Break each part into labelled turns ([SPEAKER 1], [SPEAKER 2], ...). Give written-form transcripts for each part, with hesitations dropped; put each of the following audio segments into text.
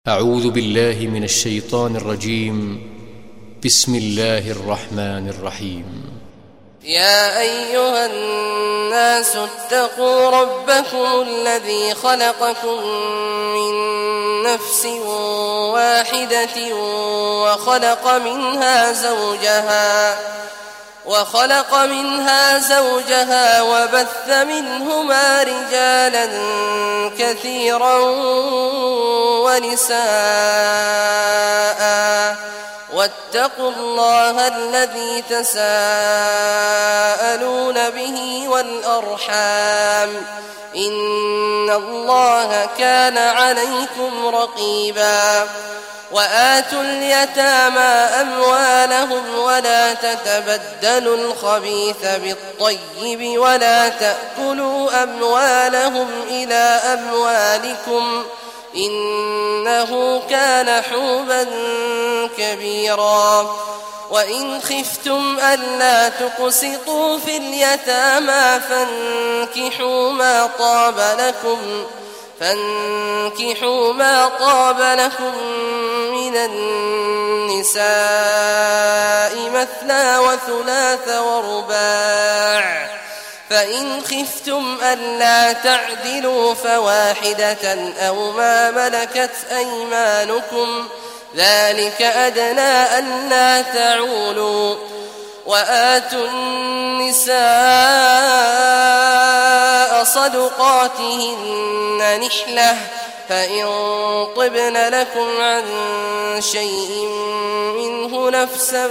[SPEAKER 1] أعوذ بالله من الشيطان الرجيم. بسم الله الرحمن الرحيم.
[SPEAKER 2] يا أيها الناس اتقوا ربكم الذي خلقكم من نفس واحدة وخلق منها زوجها وبث منهما رجالا كثيرا ونساء، واتقوا الله الذي تساءلون به والأرحام، إن الله كان عليكم رقيبا. وآتوا اليتامى أموالهم ولا تتبدلوا الخبيث بالطيب ولا تأكلوا أموالهم إلى أموالكم، إنه كان حوبا كبيرا. وإن خفتم ألا تقسطوا في اليتامى فانكحوا ما طاب لكم من النساء مثنى وثلاث ورباع، فإن خفتم ألا تعدلوا فواحدة أو ما ملكت أيمانكم، ذلك أدنى ألا تعولوا. وآتوا النساء صدقاتهن نحلة، فإن طبن لكم عن شيء منه نفسا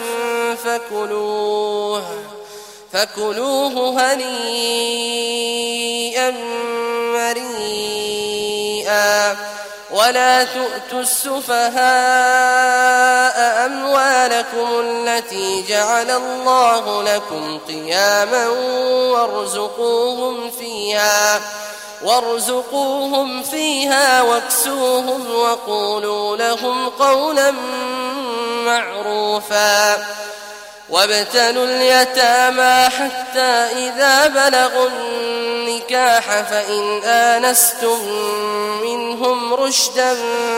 [SPEAKER 2] فكلوه هنيئا مريئا. ولا تؤتوا السفهاء أموالكم التي جعل الله لكم قياما وارزقوهم فيها واكسوهم وقولوا لهم قولا معروفا. وابتلوا اليتامى حتى إذا بلغوا النكاح، فإن آنستم منهم رشدا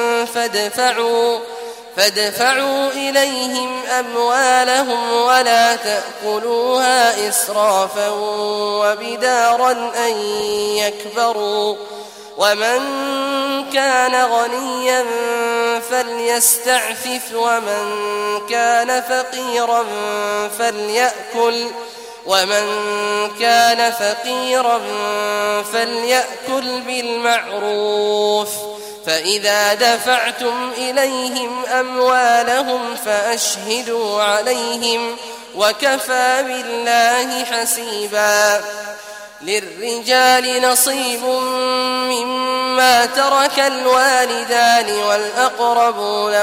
[SPEAKER 2] فادفعوا إليهم أموالهم ولا تأكلوها إسرافا وبدارا أن يكبروا. ومن كان غنيا فليستعفف ومن كان فقيرا فليأكل بالمعروف. فإذا دفعتم إليهم أموالهم فأشهدوا عليهم، وكفى بالله حسيبا. للرجال نصيب مما ترك الوالدان والأقربون،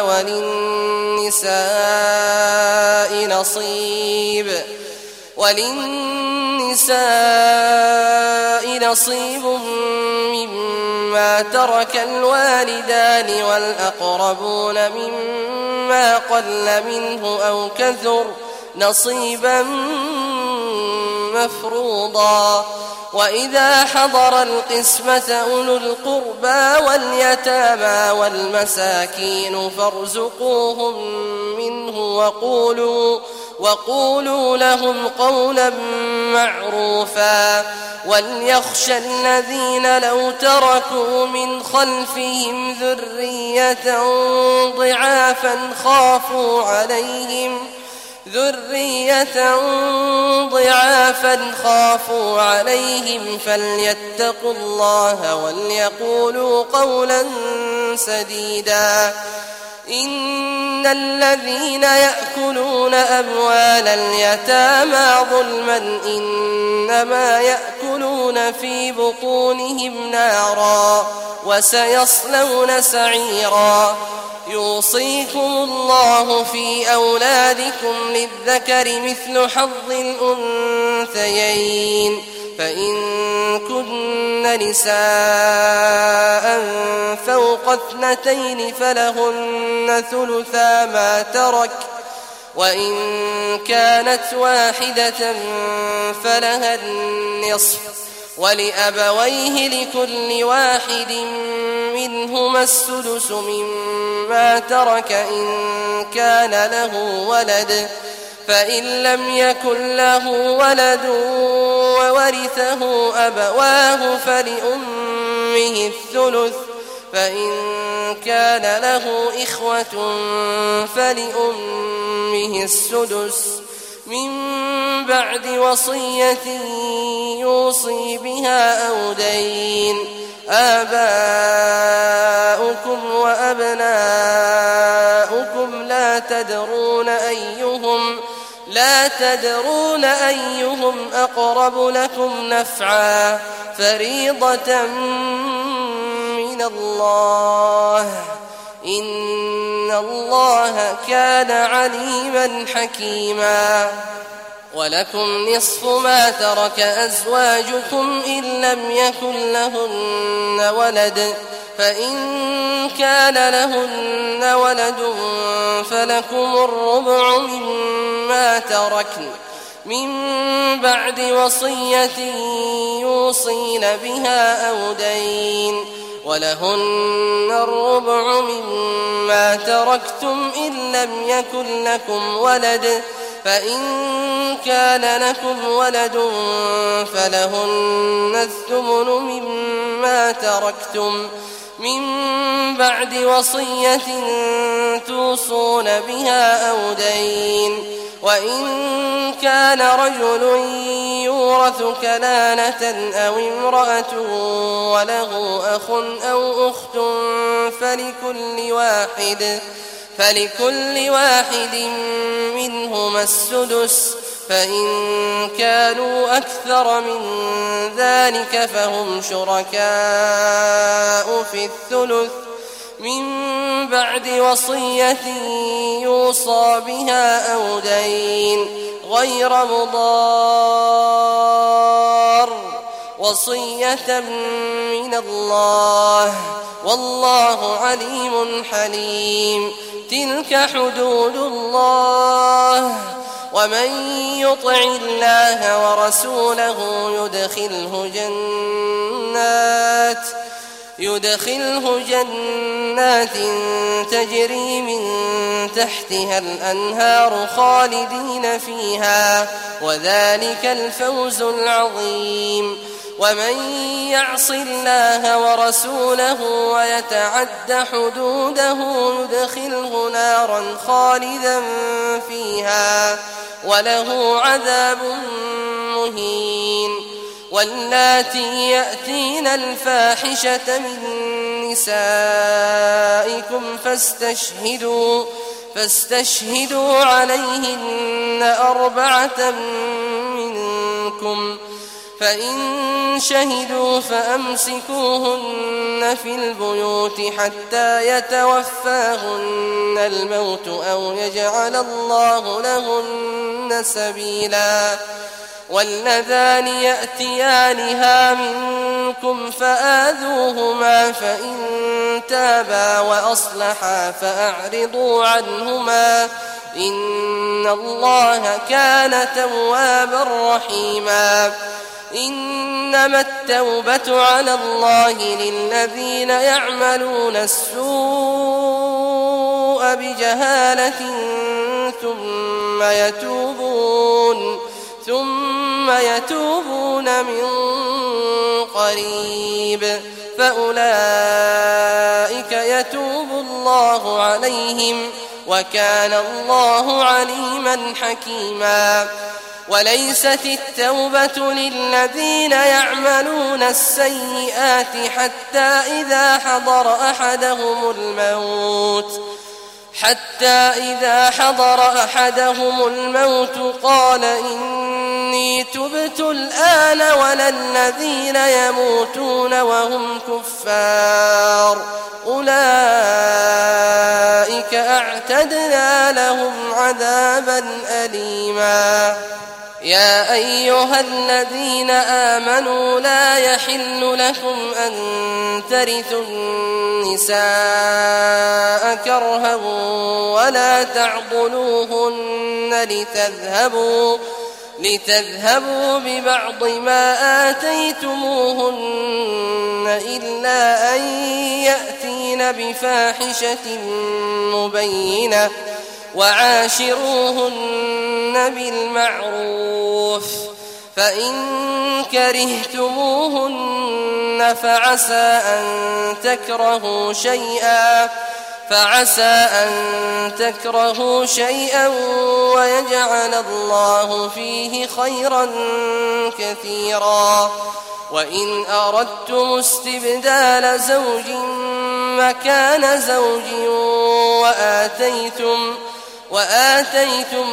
[SPEAKER 2] وللنساء نصيب مما ترك الوالدان والأقربون مما قل منه أو كثر نصيبا مفروضا. وإذا حضر القسمة أولو القربى واليتامى والمساكين فارزقوهم منه وقولوا لهم قولا معروفا. وليخشى الذين لو تركوا من خلفهم ذرية ضعافا خافوا عليهم فليتقوا الله وليقولوا قولا سديدا. إن الذين يأكلون أموال اليتامى ظلما إنما يأكلون في بطونهم نارا وسيصلون سعيرا. يوصيكم الله في أولادكم للذكر مثل حظ الأنثيين، فإن كن نساء فوق 2 فلهن ثلثا ما ترك، وإن كانت واحدة فلها النصف، ولأبويه لكل واحد منهما السدس مما ترك إن كان له ولد، فإن لم يكن له ولد وورثه أبواه فلأمه الثلث، فإن كان له إخوة فلأمه السدس من بعد وصية يوصي بها أو دين. آباؤكم وأبناؤكم لا تدرون أيهم أقرب لكم نفعا، فريضة من الله، إن الله كان عليما حكيما. ولكم نصف ما ترك أزواجكم إن لم يكن لهن ولد، فإن كان لهن ولد فلكم الربع مما تركن من بعد وصية يوصين بها أو دين، ولهن الربع مما تركتم إن لم يكن لكم ولد، فإن كان لكم ولد فلهن الثمن مما تركتم من بعد وصية توصون بها أو دين. وإن كان رجل يورث كلالة أو امرأة وله أخ أو أخت فلكل واحد منهما السدس، فإن كانوا أكثر من ذلك فهم شركاء في الثلث من بعد وصية يوصى بها أو دين غير مضار، وصية من الله، والله عليم حليم. تلك حدود الله، ومن يطع الله ورسوله يدخله جنات تجري من تحتها الأنهار خالدين فيها، وذلك الفوز العظيم. ومن يعص الله ورسوله ويتعد حدوده يدخله نارا خالدا فيها وله عذاب مهين. واللاتي يأتين الفاحشة من نسائكم فاستشهدوا عليهن 4 منكم، فإن شهدوا فأمسكوهن في البيوت حتى يتوفاهن الموت أو يجعل الله لهن سبيلا. واللذان يأتيانها منكم فآذوهما، فإن تابا وأصلحا فأعرضوا عنهما، إن الله كان توابا رحيما. إنما التوبة على الله للذين يعملون السوء بجهالة ثم يتوبون من قريب فأولئك يتوب الله عليهم، وكان الله عليما حكيما. وليست التوبة للذين يعملون السيئات حتى إذا حضر أحدهم الموت قال إني تبت الآن، ولا الذين يموتون وهم كفار أولئك أعتدنا لهم عذابا أليما. يا أيها الذين آمنوا لا يحل لكم أن ترثوا النساء كرها ولا تعضلوهن لتذهبوا ببعض ما آتيتموهن إلا أن يأتين بفاحشة مبينة وعاشروهن بالمعروف فإن كرهتموهن فعسى أن تكرهوا شيئا ويجعل الله فيه خيرا كثيرا وإن أردتم استبدال زوج مكان زوج وآتيتم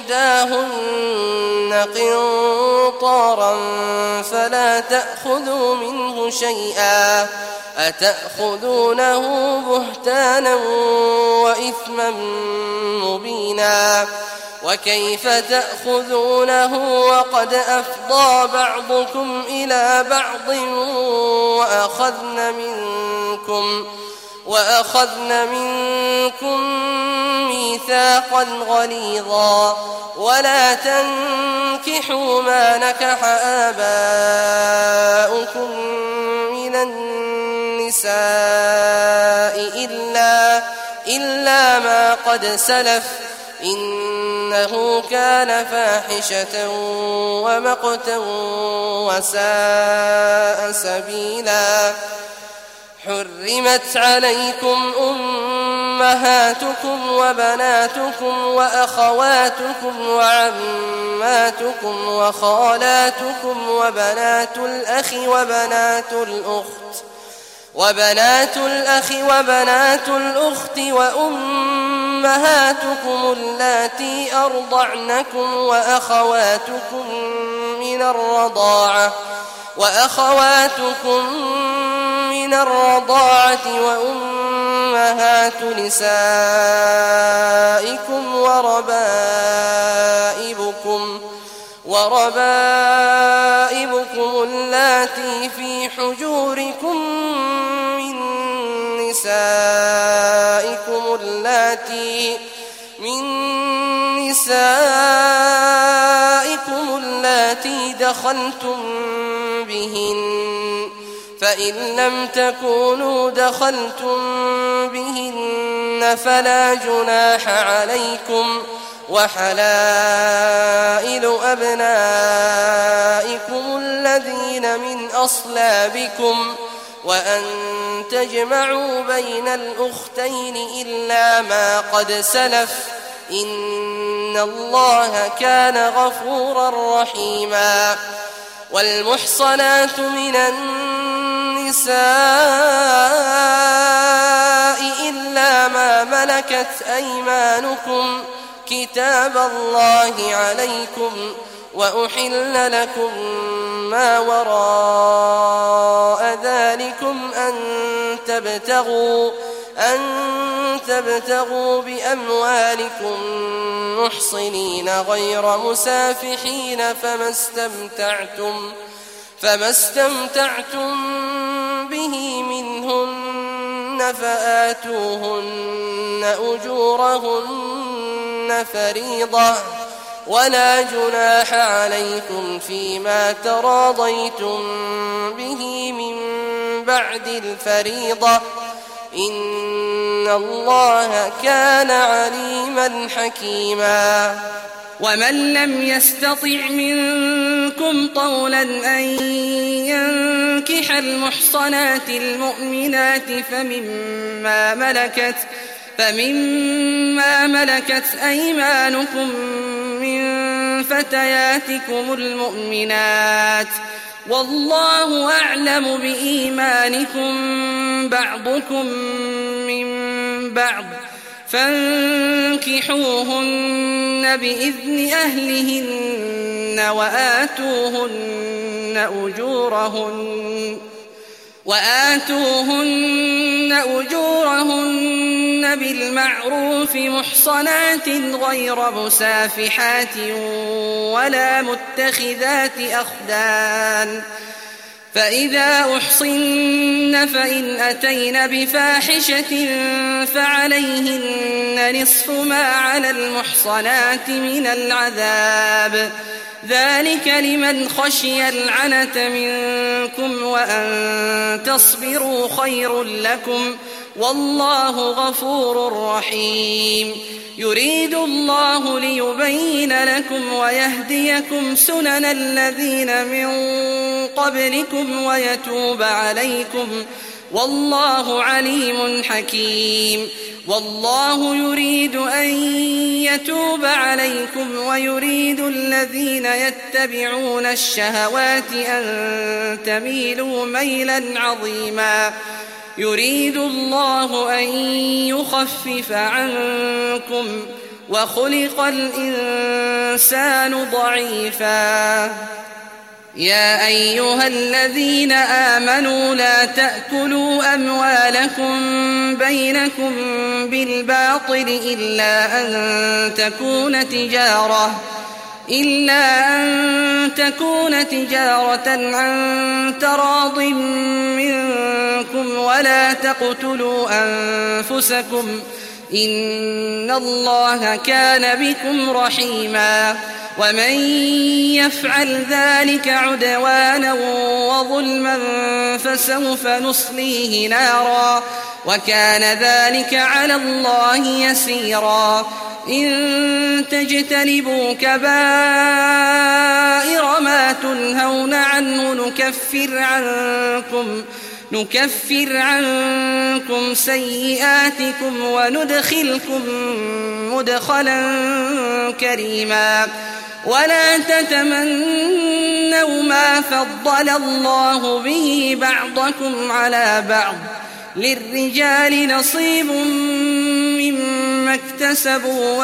[SPEAKER 2] إحداهن قنطارا فلا تأخذوا منه شيئا أتأخذونه بهتانا وإثما مبينا وكيف تأخذونه وقد أفضى بعضكم إلى بعض وأخذن منكم ميثاقا غليظا ولا تنكحوا ما نكح آباؤكم من النساء إلا ما قد سلف إنه كان فاحشة ومقتا وساء سبيلا حرمت عليكم أمهاتكم وبناتكم وأخواتكم وعماتكم وخالاتكم وبنات الأخ وبنات الأخت وأمهاتكم اللاتي أرضعنكم وأخواتكم من الرضاعة وأمهات نسائكم وربائبكم اللاتي في حجوركم من نسائكم اللاتي دخلتم بهن فإن لم تكونوا دخلتم بهن فلا جناح عليكم وحلائل أبنائكم الذين من أصلابكم وأن تجمعوا بين الأختين إلا ما قد سلف إن الله كان غفورا رحيما والمحصنات من النساء إلا ما ملكت أيمانكم كتاب الله عليكم وأحل لكم ما وراء ذلكم أن تبتغوا بأموالكم محصنين غير مسافحين فما استمتعتم به منهن فآتوهن أجورهن فريضة ولا جناح عليكم فيما تراضيتم به من بعد الفريضة إن الله كان عليما حكيما
[SPEAKER 3] ومن لم يستطع منكم طولا أن ينكح المحصنات المؤمنات فمما ملكت أيمانكم من فتياتكم المؤمنات والله أعلم بإيمانكم بعضكم من بعض فانكحوهن بإذن أهلهن وآتوهن أجورهن بالمعروف محصنات غير مسافحات ولا متخذات أخدان فإذا أحصن فإن أتين بفاحشة فعليهن نصف ما على المحصنات من العذاب ذلك لمن خشي العنة منكم وأن تصبروا خير لكم والله غفور رحيم يريد الله ليبين لكم ويهديكم سنن الذين من قبلكم ويتوب عليكم والله عليم حكيم والله يريد أن يتوب عليكم ويريد الذين يتبعون الشهوات أن تميلوا ميلا عظيما يريد الله أن يخفف عنكم وخلق الإنسان ضعيفا يا أيها الذين آمنوا لا تأكلوا أموالكم بينكم بالباطل إلا أن تكون تجارة عن تراض منكم ولا تقتلوا أنفسكم إن الله كان بكم رحيما ومن يفعل ذلك عدوانا وظلما فسوف نصليه نارا وكان ذلك على الله يسيرا إن تجتنبوا كبائر ما تنهون عنه نكفر عنكم سيئاتكم وندخلكم مدخلا كريما ولا تتمنوا ما فضل الله به بعضكم على بعض للرجال نصيب مما اكتسبوا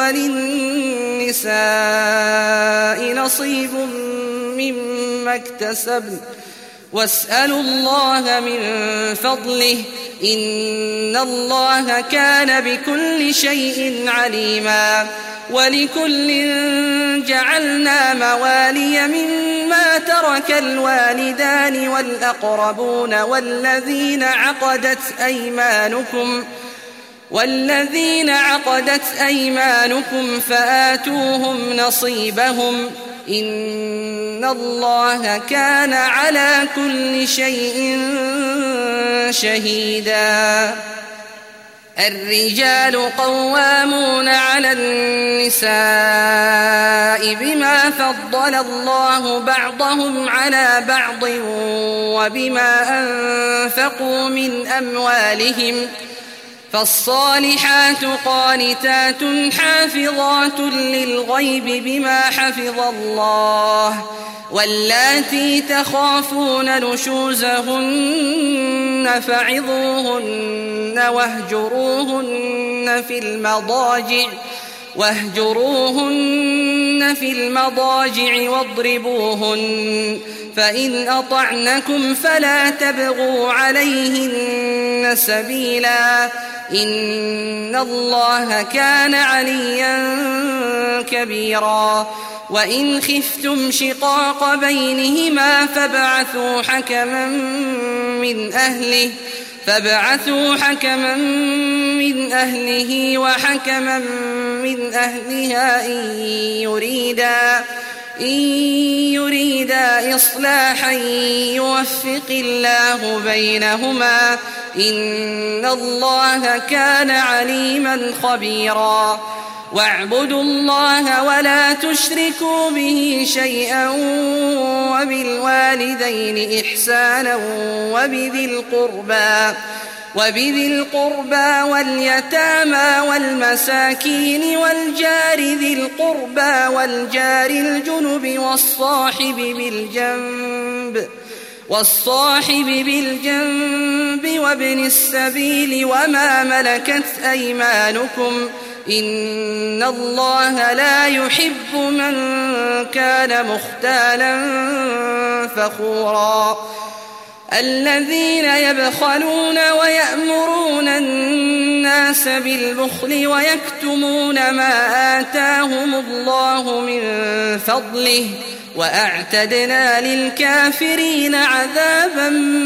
[SPEAKER 3] وللنساء نصيب مما اكتسبن واسألوا الله من فضله إن الله كان بكل شيء عليما ولكل جعلنا موالي مما ترك الوالدان والأقربون والذين عقدت أيمانكم فآتوهم نصيبهم إن الله كان على كل شيء شهيدا الرجال قوامون على النساء بما فضل الله بعضهم على بعض وبما أنفقوا من أموالهم فالصالحات قانتات حافظات للغيب بما حفظ الله واللاتي تخافون نشوزهن فعظوهن واهجروهن في المضاجع واضربوهن فإن أطعنكم فلا تبغوا عليهن سبيلا إن الله كان عليا كبيرا وإن خفتم شقاق بينهما فابعثوا حكما من أهله وحكما من أهلها إن يريدا إصلاحا يوفق الله بينهما إن الله كان عليما خبيرا واعبدوا الله ولا تشركوا به شيئا وبالوالدين إحسانا وبذي القربى واليتامى والمساكين والجار ذي القربى والجار الجنب والصاحب بالجنب وابن السبيل وما ملكت أيمانكم إن الله لا يحب من كان مختالا فخورا الذين يبخلون ويأمرون الناس بالبخل ويكتمون ما آتاهم الله من فضله وأعتدنا للكافرين عذابا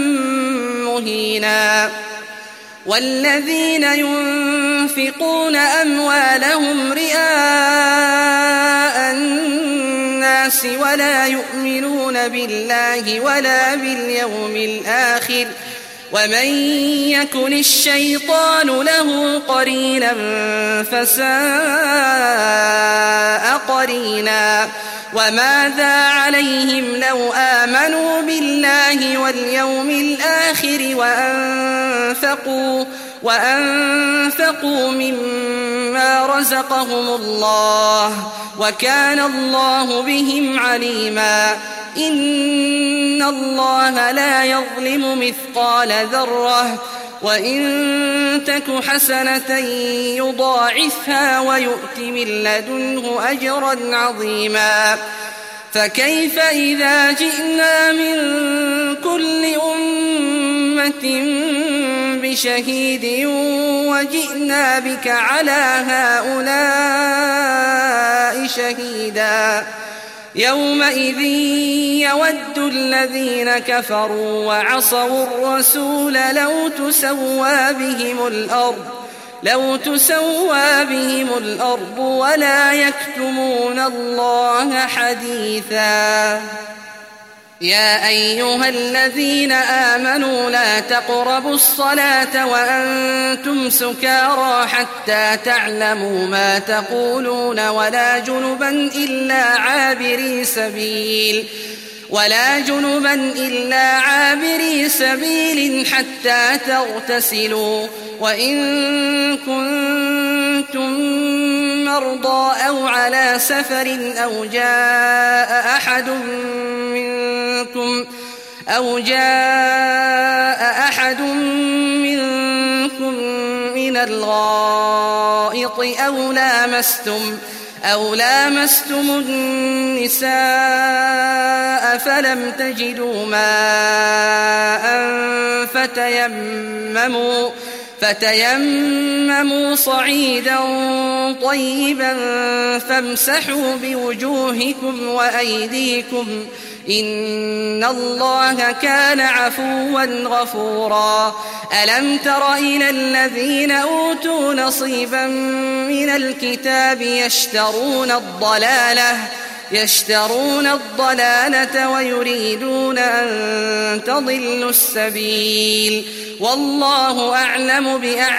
[SPEAKER 3] مهينا والذين ينفقون أموالهم رئاء الناس ولا يؤمنون بالله ولا باليوم الآخر ومن يكن الشيطان له قرينا فساء قرينا وماذا عليهم لو آمنوا بالله واليوم الآخر وأنفقوا مما رزقهم الله وكان الله بهم عليما إن الله لا يظلم مثقال ذرة وإن تك حسنة يضاعفها ويؤت من لدنه أجرا عظيما فكيف إذا جئنا من كل أمة بشهيد وجئنا بك على هؤلاء شهيدا يومئذ يود الذين كفروا وعصوا الرسول لو تسوى بهم الأرض ولا يكتمون الله حديثا يا أيها الذين آمنوا لا تقربوا الصلاة وأنتم سكارى حتى تعلموا ما تقولون ولا جنبا إلا عابري سبيل حتى تغتسلوا وإن كنتم مرضى أو على سفر أو جاء أحد منكم من الغائط أو لامستم النساء فلم تجدوا ماء فتيمموا صعيدا طيبا فامسحوا بوجوهكم وأيديكم إن الله كان عفوا غفورا ألم تر إلى الذين أوتوا نصيبا من الكتاب يشترون الضلالة ويريدون أن تضلوا السبيل والله أعلم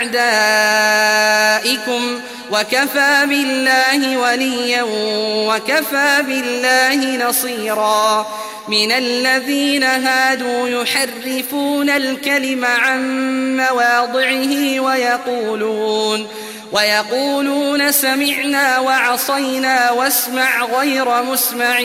[SPEAKER 3] بأعدائكم وكفى بالله وليا وكفى بالله نصيرا من الذين هادوا يحرفون الكلم عن مواضعه ويقولون سمعنا وعصينا واسمع غير مسمع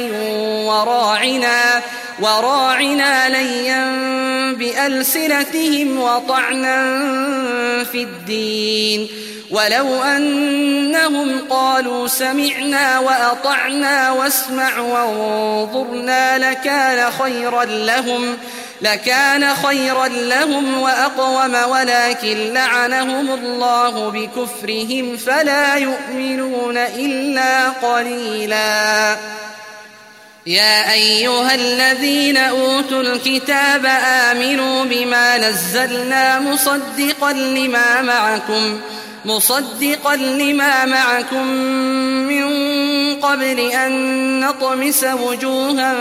[SPEAKER 3] وراعنا ليا بألسنتهم وطعنا في الدين ولو أنهم قالوا سمعنا وأطعنا واسمع وانظرنا لكان خيرا لهم وأقوم ولكن لعنهم الله بكفرهم فلا يؤمنون إلا قليلا يا أيها الذين أوتوا الكتاب آمنوا بما نزلنا مصدقا لما معكم من قبل أن نطمس وجوها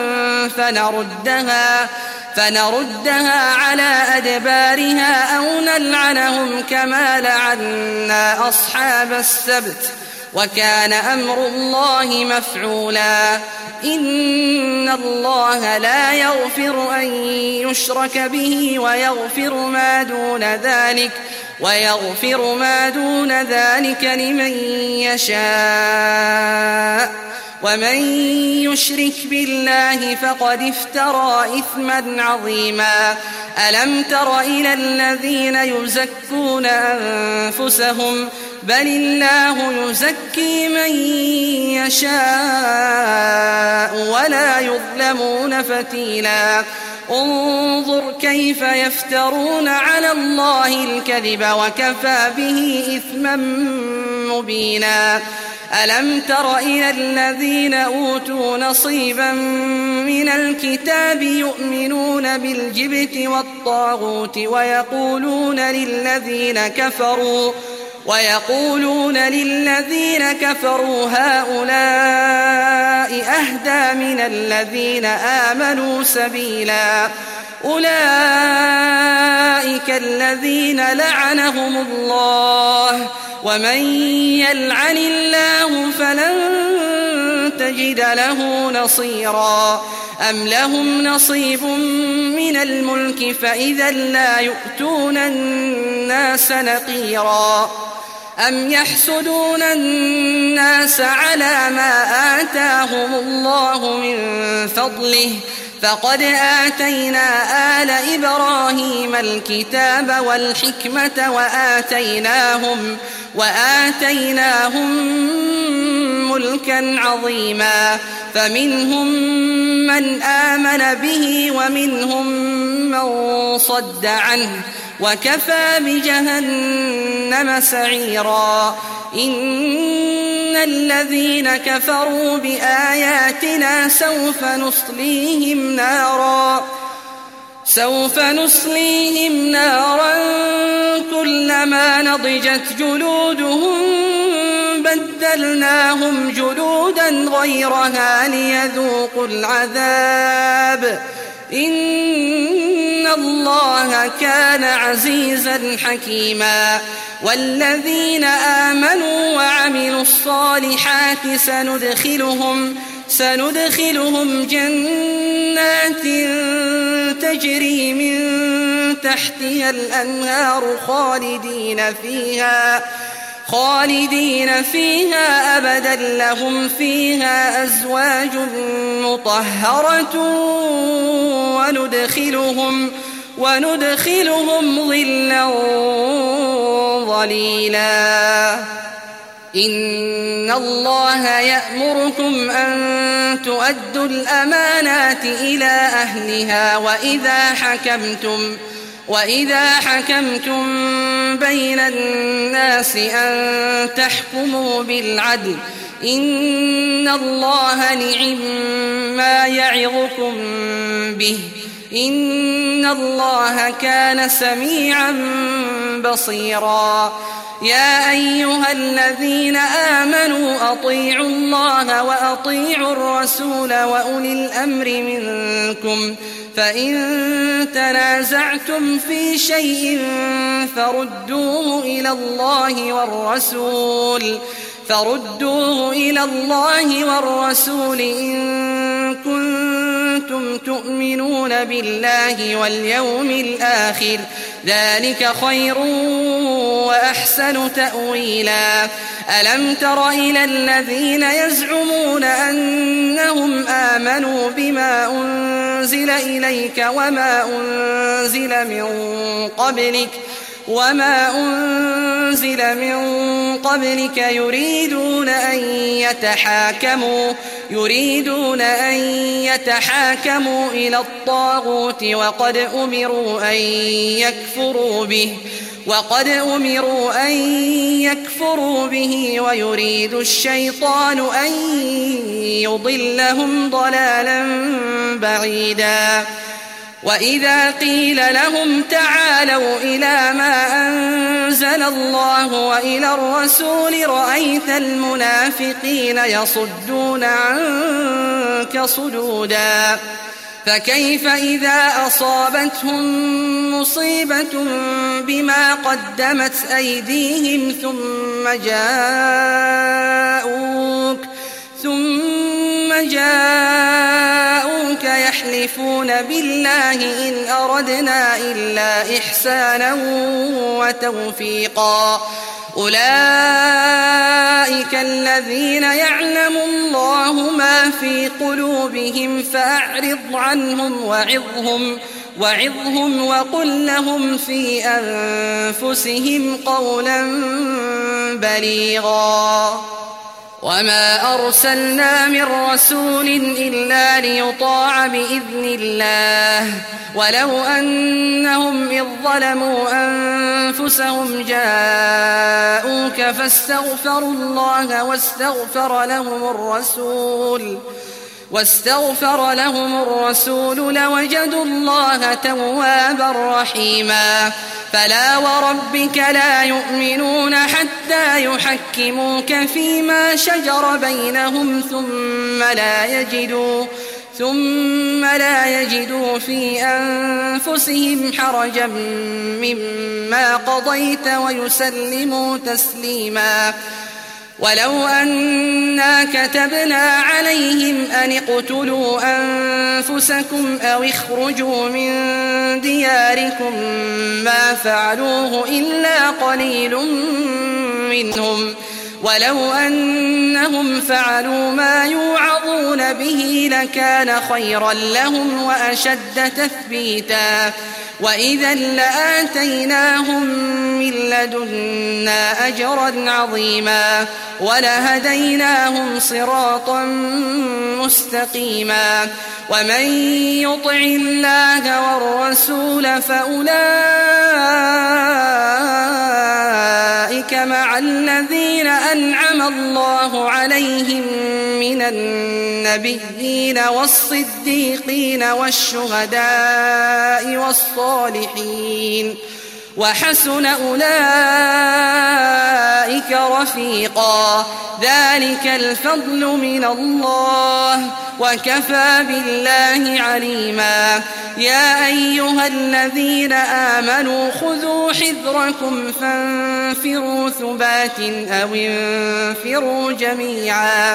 [SPEAKER 3] فنردها على أدبارها أو نلعنهم كما لعنا أصحاب السبت وكان أمر الله مفعولا إن الله لا يغفر أن يشرك به ويغفر ما دون ذلك لمن يشاء ومن يشرك بالله فقد افترى إثما عظيما ألم تر إلى الذين يزكون أنفسهم بل الله يزكي من يشاء ولا يظلمون فتيلا انظر كيف يفترون على الله الكذب وكفى به إثما مبينا ألم تر إلى الذين أوتوا نصيبا من الكتاب يؤمنون بالجبت والطاغوت ويقولون للذين كفروا هؤلاء أهدى من الذين آمنوا سبيلا أولئك الذين لعنهم الله ومن يلعن الله فلن تجد له نصيرا أم لهم نصيب من الملك فإذا لا يؤتون الناس نقيرا أم يحسدون الناس على ما آتاهم الله من فضله فقد آتينا آل إبراهيم الكتاب والحكمة وآتيناهم ملكا عظيما فمنهم من آمن به ومنهم من صد عنه وكفى بجهنم سعيرا إن الذين كفروا بآياتنا سوف نصليهم نارا كلما نضجت جلودهم بدلناهم جلودا غيرها ليذوقوا العذاب إن الله كان عزيزا حكيما والذين آمنوا وعملوا الصالحات سندخلهم جنات تجري من تحتها الأنهار خالدين فيها أبدا لهم فيها أزواج مطهرة وندخلهم ظلا ظليلا إن الله يأمركم أن تؤدوا الأمانات إلى أهلها وإذا حكمتم بين الناس أن تحكموا بالعدل إن الله نعم ما يعظكم به إن الله كان سميعا بصيرا يا أيها الذين آمنوا أطيعوا الله وأطيعوا الرسول وأولي الأمر منكم فإن تنازعتم في شيء فردوه إلى الله والرسول إن كنتم تؤمنون بالله واليوم الآخر ذلك خير وأحسن تأويلا ألم تر إلى الذين يزعمون أنهم آمنوا بما أنزل إليك وما أنزل من قبلك يريدون أن يتحاكموا إلى الطاغوت وقد أمروا أن يكفروا به ويريد الشيطان أن يضلهم ضلالا بعيدا وإذا قيل لهم تعالوا إلى ما أنزل الله وإلى الرسول رأيت المنافقين يصدون عنك صدودا فكيف إذا أصابتهم مصيبة بما قدمت أيديهم ثم جاءوك يحلفون بالله إن أردنا إلا إحسانا وتوفيقا أولئك الذين يعلم الله ما في قلوبهم فأعرض عنهم وعظهم وقل لهم في أنفسهم قولا بليغا وما أرسلنا من رسول إلا ليطاع بإذن الله ولو أنهم إذ ظلموا أنفسهم جاءوك فاستغفروا الله واستغفر لهم الرسول لوجدوا الله توابا رحيما فلا وربك لا يؤمنون حتى يحكموك فيما شجر بينهم ثم لا يجدوا في أنفسهم حرجا مما قضيت ويسلموا تسليما. ولو أنا كتبنا عليهم أن اقتلوا أنفسكم أو اخرجوا من دياركم ما فعلوه إلا قليل منهم، ولو أنهم فعلوا ما يوعظون به لكان خيرا لهم وأشد تثبيتا، وإذا لآتيناهم من لدنا أجرا عظيما ولهديناهم صراطا مستقيما. ومن يطع الله والرسول فأولئك مع الذين أنعم الله عليهم من النبيين والصديقين والشهداء والصالحين، وحسن أولئك رفيقا. ذلك الفضل من الله وكفى بالله عليما. يا أيها الذين آمنوا خذوا حذركم فانفروا ثبات أو انفروا جميعا.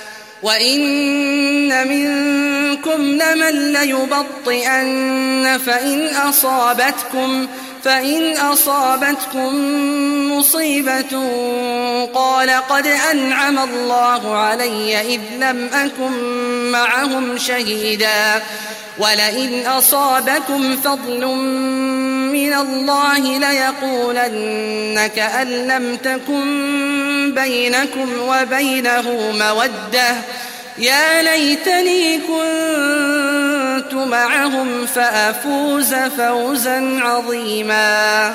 [SPEAKER 3] وإن منكم لمن ليبطئن فإن أصابتكم مصيبة قال قد أنعم الله علي إذ لم أكن معهم شهيدا، ولئن أصابكم فضل من الله ليقولن كأن لم تكن بينكم وبينه مودة يا ليتني كنت معهم فأفوز فوزا عظيما.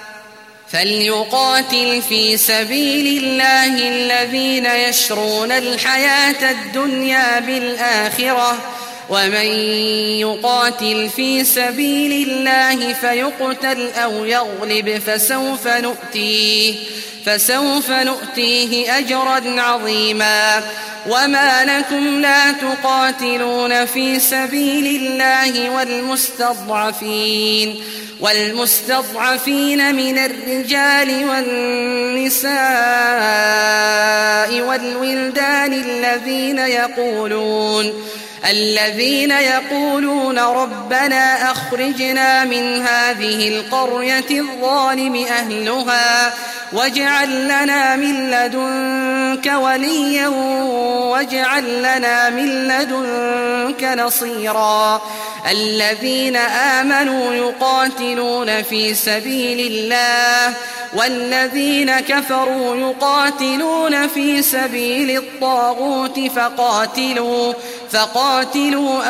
[SPEAKER 3] فليقاتل في سبيل الله الذين يشرون الحياة الدنيا بالآخرة، ومن يقاتل في سبيل الله فيقتل أو يغلب فسوف نؤتيه أجرا عظيما. وما لكم لا تقاتلون في سبيل الله والمستضعفين من الرجال والنساء والولدان الذين يقولون ربنا أخرجنا من هذه القرية الظالم أهلها واجعل لنا من لدنك وليا واجعل لنا من لدنك نصيرا. الذين آمنوا يقاتلون في سبيل الله والذين كفروا يقاتلون في سبيل الطاغوت فقاتلوا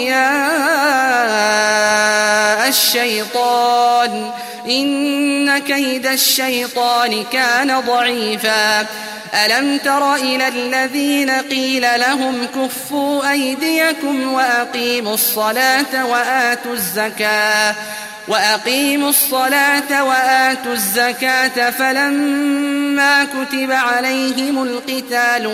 [SPEAKER 3] أولياء الشيطان إن كيد الشيطان كان ضعيفا. ألم تر إلى الذين قيل لهم كفوا أيديكم وأقيموا الصلاة وآتوا الزكاة فلما كتب عليهم القتال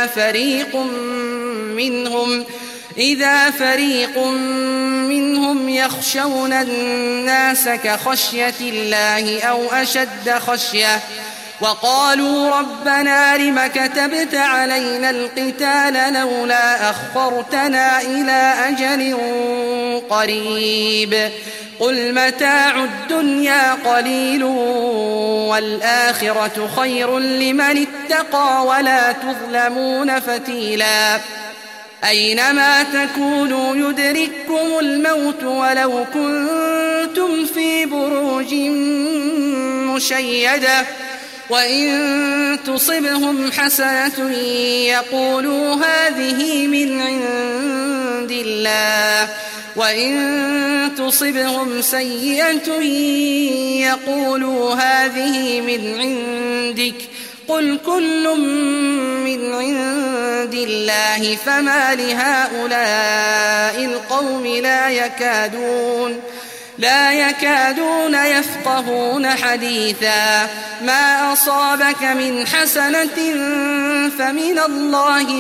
[SPEAKER 3] إذا فريق منهم يخشون الناس كخشية الله أو أشد خشية وقالوا ربنا لم كتبت علينا القتال لولا أخرتنا إلى أجل قريب قل متاع الدنيا قليل والآخرة خير لمن اتقى ولا تظلمون فتيلا. أينما تكونوا يدرككم الموت ولو كنتم في بروج مشيدة وإن تصبهم حسنة يقولوا هذه من عند الله وإن تصبهم سيئة يقولوا هذه من عندك قل كل من عند الله فما لهؤلاء القوم لا لا يكادون يفقهون حديثا. ما أصابك من حسنة فمن الله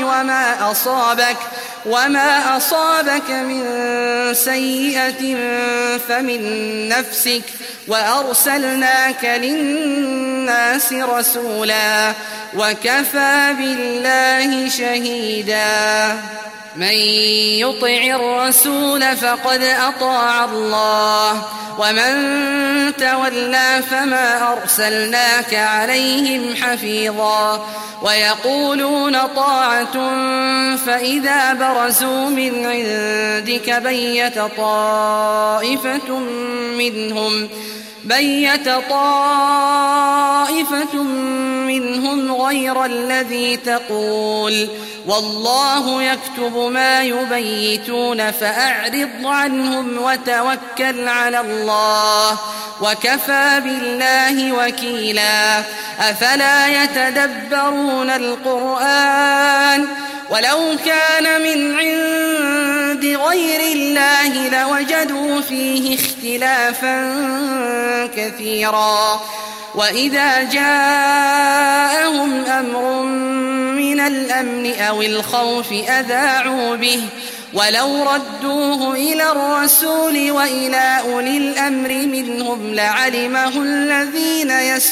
[SPEAKER 3] وما أصابك من سيئة فمن نفسك وأرسلناك للناس رسولا وكفى بالله شهيدا. من يطع الرسول فقد أطاع الله ومن تولى فما أرسلناك عليهم حفيظا. ويقولون طاعة فإذا برزوا من عندك بيت طائفة منهم غير الذي تقول والله يكتب ما يبيتون فأعرض عنهم وتوكل على الله وكفى بالله وكيلا. أفلا يتدبرون القرآن ولو كان من عند غير الله لوجدوا فيه اختلافا كثيرا. وإذا جاءهم أمر من الأمن أو الخوف أذاعوا به ولو ردوه إلى الرسول وإلى أولي الأمر منهم لعلمه الذين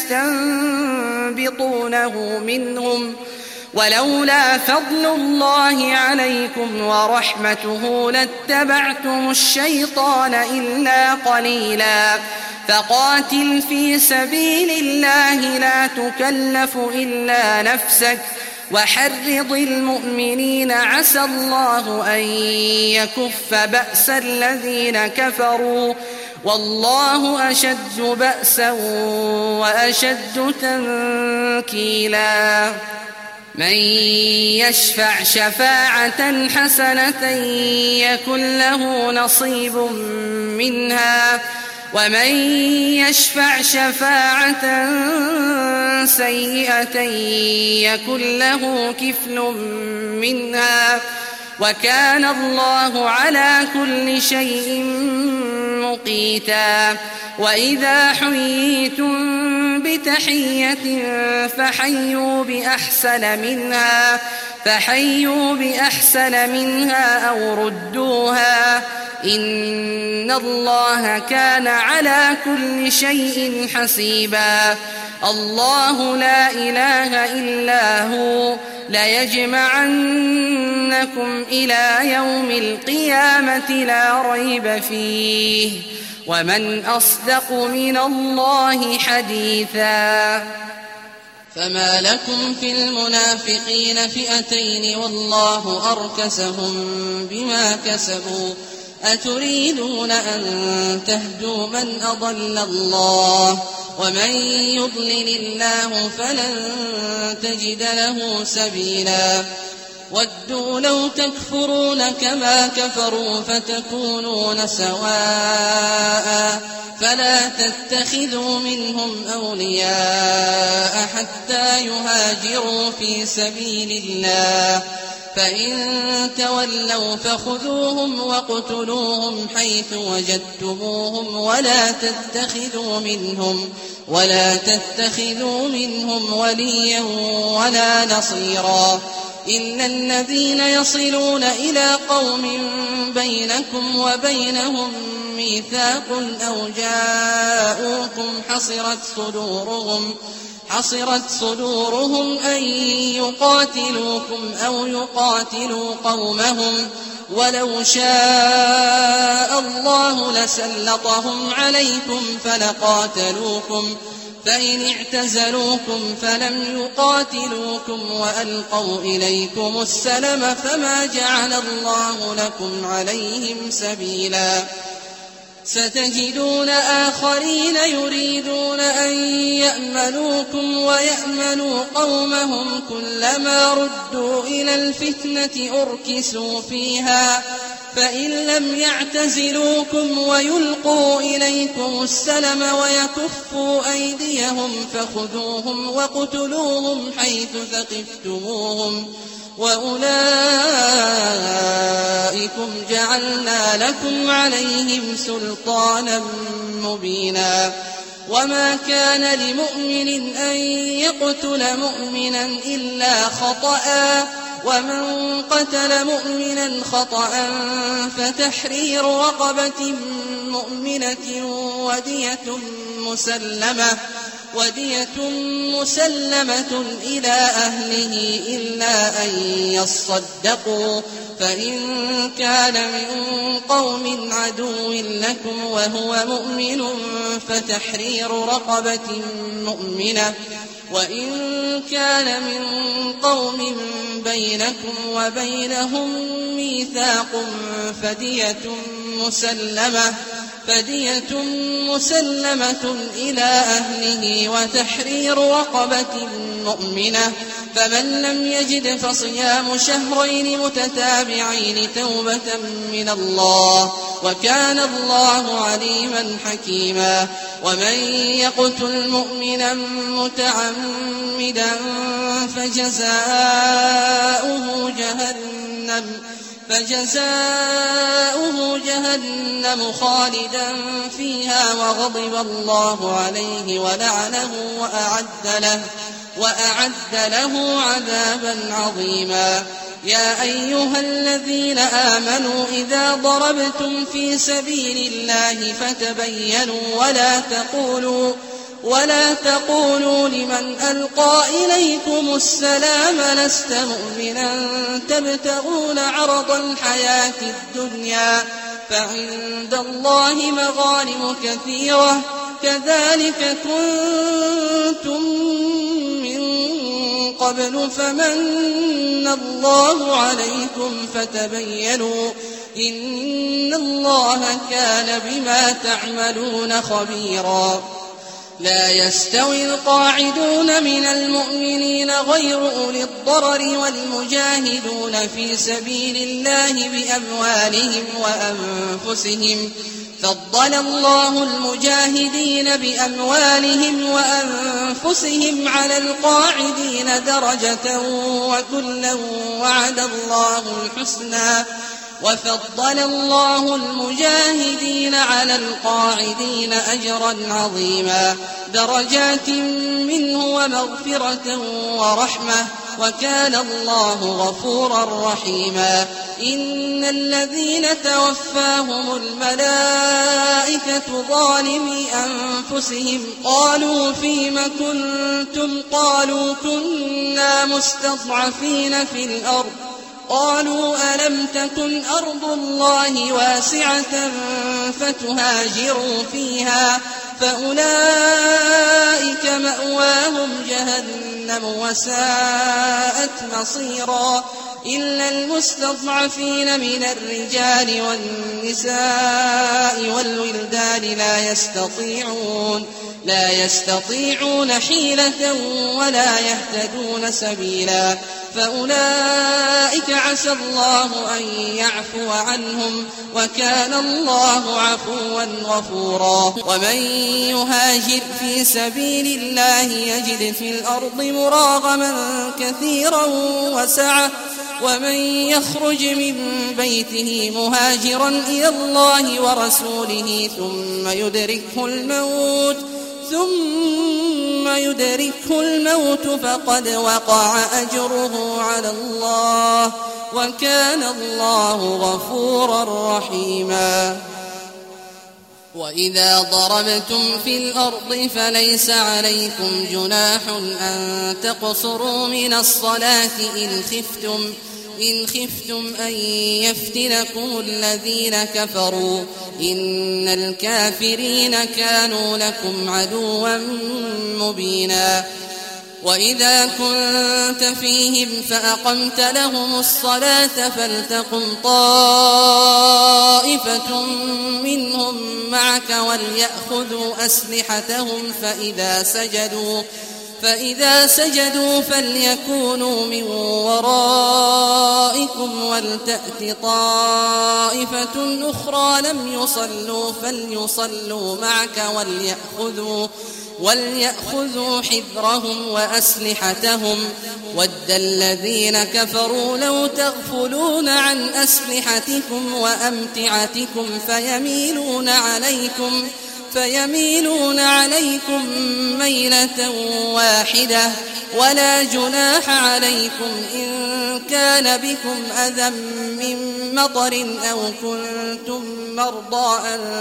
[SPEAKER 3] يستنبطونه منهم ولولا فضل الله عليكم ورحمته لاتبعتم الشيطان إلا قليلا. فقاتل في سبيل الله لا تكلف إلا نفسك وحرض المؤمنين عسى الله أن يكف بأس الذين كفروا والله أشد بأسا وأشد تنكيلا. من يشفع شفاعة حسنة يكن له نصيب منها ومن يشفع شفاعة سيئة يكن له كفل منها وكان الله على كل شيء مقيتا. وإذا حييتم بتحية فحيوا بأحسن منها أو ردوها إن الله كان على كل شيء حسيبا. الله لا إله إلا هو ليجمعنكم إلى يوم القيامة لا ريب فيه ومن أصدق من الله حديثا.
[SPEAKER 4] فما لكم في المنافقين فئتين والله أركسهم بما كسبوا أتريدون أن تهدوا من أضل الله ومن يضلل الله فلن تجد له سبيلا. ودوا لو تكفرون كما كفروا فتكونون سواء فلا تتخذوا منهم أولياء حتى يهاجروا في سبيل الله فإن تولوا فخذوهم واقتلوهم حيث وجدتموهم ولا تتخذوا منهم وليا ولا نصيرا إلا الذين يصلون إلى قوم بينكم وبينهم ميثاق أو جاءوكم حصرت صدورهم أن يقاتلوكم أو يقاتلوا قومهم ولو شاء الله لسلطهم عليكم فلقاتلوكم فإن اعتزلوكم فلم يقاتلوكم وألقوا إليكم السلم فما جعل الله لكم عليهم سبيلا. ستجدون آخرين يريدون أن يأمنوكم ويأمنوا قومهم كلما ردوا إلى الفتنة أركسوا فيها فإن لم يعتزلوكم ويلقوا إليكم السلم ويكفوا أيديهم فخذوهم واقتلوهم حيث ثقفتموهم وأولئكم جعلنا لكم عليهم سلطانا مبينا وما كان لمؤمن أن يقتل مؤمنا إلا خطأ ومن قتل مؤمنا خطأ فتحرير رقبة مؤمنة ودية مسلمة إلى أهله إلا أن يصدقوا فإن كان من قوم عدو لكم وهو مؤمن فتحرير رقبة مؤمنة وإن كان من قوم بينكم وبينهم ميثاق فدية مسلمة إلى أهله وتحرير رقبة مؤمنة فمن لم يجد فصيام شهرين متتابعين توبة من الله وكان الله عليما حكيما ومن يقتل مؤمنا متعمدا فجزاؤه جهنم خالدا فيها وغضب الله عليه ولعنه وأعد له عذابا عظيما يا أيها الذين آمنوا إذا ضربتم في سبيل الله فتبينوا ولا تقولوا لمن ألقى إليكم السلام لست مؤمنا تبتغون عرض الحياة الدنيا فعند الله مغانم كثيرة كذلك كنتم من قبل فمن الله عليكم فتبينوا إن الله كان بما تعملون خبيرا لا يستوي القاعدون من المؤمنين غير أولي الضرر والمجاهدون في سبيل الله بأموالهم وأنفسهم فضل الله المجاهدين بأموالهم وأنفسهم على القاعدين درجة وكلا وعد الله الحسنى وفضل الله المجاهدين على القاعدين أجرا عظيما درجات منه ومغفرة ورحمة وكان الله غفورا رحيما إن الذين توفاهم الملائكة ظالمي أنفسهم قالوا فيم كنتم قالوا كنا مستضعفين في الأرض قالوا ألم تكن أرض الله واسعة فتهاجروا فيها فأولئك مأواهم جهنم وساءت مصيرا إلا المستضعفين من الرجال والنساء والولدان لا يستطيعون حيلة ولا يهتدون سبيلا فأولئك عسى الله أن يعفو عنهم وكان الله عفوا غفورا ومن يهاجر في سبيل الله يجد في الأرض مراغما كثيرا وسعة ومن يخرج من بيته مهاجرا إلى الله ورسوله ثم يدركه الموت فقد وقع أجره على الله وكان الله غفورا رحيما وإذا ضربتم في الأرض فليس عليكم جناح أن تقصروا من الصلاة إن خفتم أن يفتنكم الذين كفروا إن الكافرين كانوا لكم عدوا مبينا وإذا كنت فيهم فأقمت لهم الصلاة فلتقم طائفة منهم معك وليأخذوا أسلحتهم فإذا سجدوا فليكونوا من ورائكم ولتأت طائفة أخرى لم يصلوا فليصلوا معك وليأخذوا حذرهم وأسلحتهم ود الذين كفروا لو تغفلون عن أسلحتكم وأمتعتكم فيميلون عليكم ميلة واحدة ولا جناح عليكم إن كان بكم أذى من مطر أو كنتم مرضى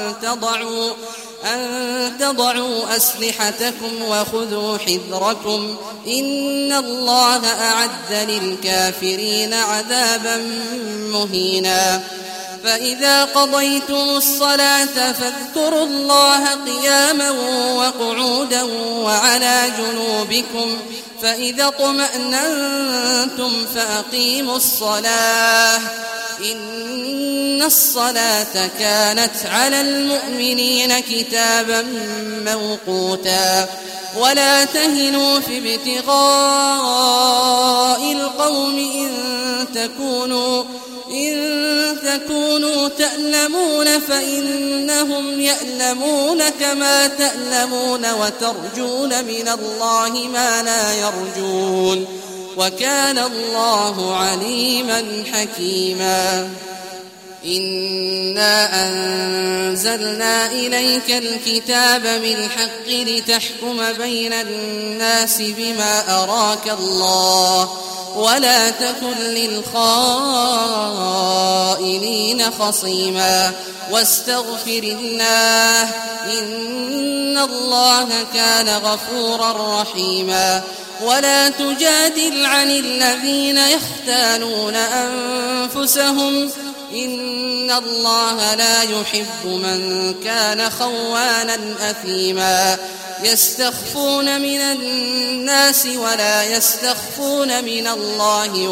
[SPEAKER 4] أن تضعوا أسلحتكم وخذوا حذركم إن الله أعد للكافرين عذابا مهينا فإذا قضيتم الصلاة فاذكروا الله قياما وقعودا وعلى جنوبكم فإذا اطمأننتم فأقيموا الصلاة إن الصلاة كانت على المؤمنين كتابا موقوتا ولا تهنوا في ابتغاء القوم إن تكونوا تألمون فإنهم يألمون كما تألمون وترجون من الله ما لا يرجون وكان الله عليما حكيما إنا أنزلنا إليك الكتاب بالحق لتحكم بين الناس بما أراك الله ولا تكن للخائنين خصيما واستغفر الله إن الله كان غفورا رحيما ولا تجادل عن الذين يختانون أنفسهم إن الله لا يحب من كان خوانا أثيما يستخفون من الناس ولا يستخفون من الله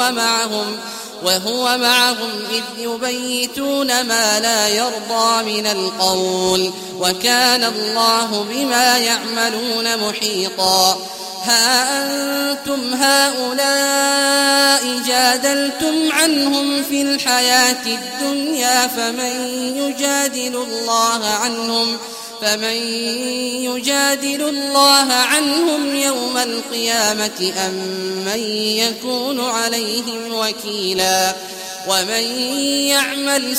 [SPEAKER 4] وهو معهم إذ يبيتون ما لا يرضى من القول وكان الله بما يعملون محيطا ها أنتم هؤلاء جادلتم عنهم في الحياة الدنيا فمن يجادل الله عنهم يوم القيامة أم من يكون عليهم وكيلا ومن يعمل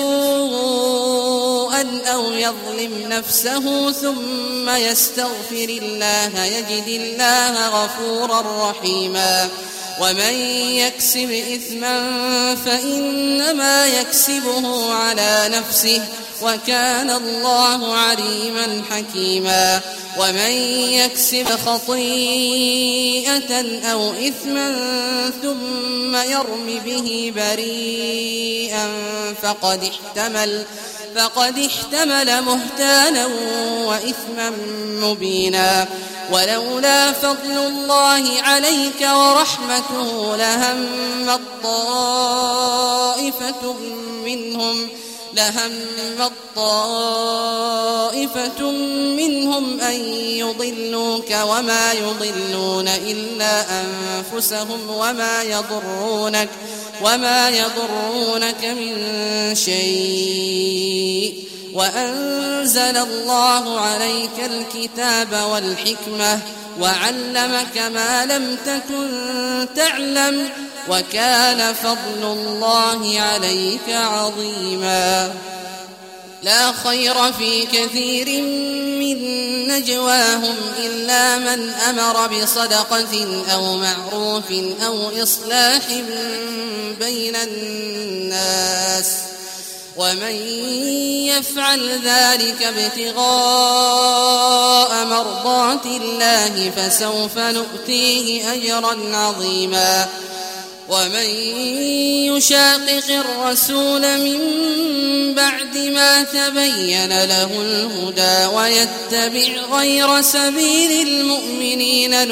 [SPEAKER 4] سوءا أو يظلم نفسه ثم يستغفر الله يجد الله غفورا رحيما ومن يكسب إثما فإنما يكسبه على نفسه وكان الله عليما حكيما ومن يكسب خطيئة أو إثما ثم يرم به بريئا فقد احتمل بهتانا وإثما مبينا ولولا فضل الله عليك ورحمته لهمت طائفة منهم أن يضلوك وما يضلون إلا أنفسهم وما يضرونك من شيء وأنزل الله عليك الكتاب والحكمة وعلمك ما لم تكن تعلم وكان فضل الله عليك عظيما لا خير في كثير من نجواهم إلا من أمر بصدقة أو معروف أو إصلاح بين الناس ومن يفعل ذلك ابتغاء مرضات الله فسوف نؤتيه أجرا عظيما ومن يشاقق الرسول من بعد ما تبين له الهدى ويتبع غير سبيل المؤمنين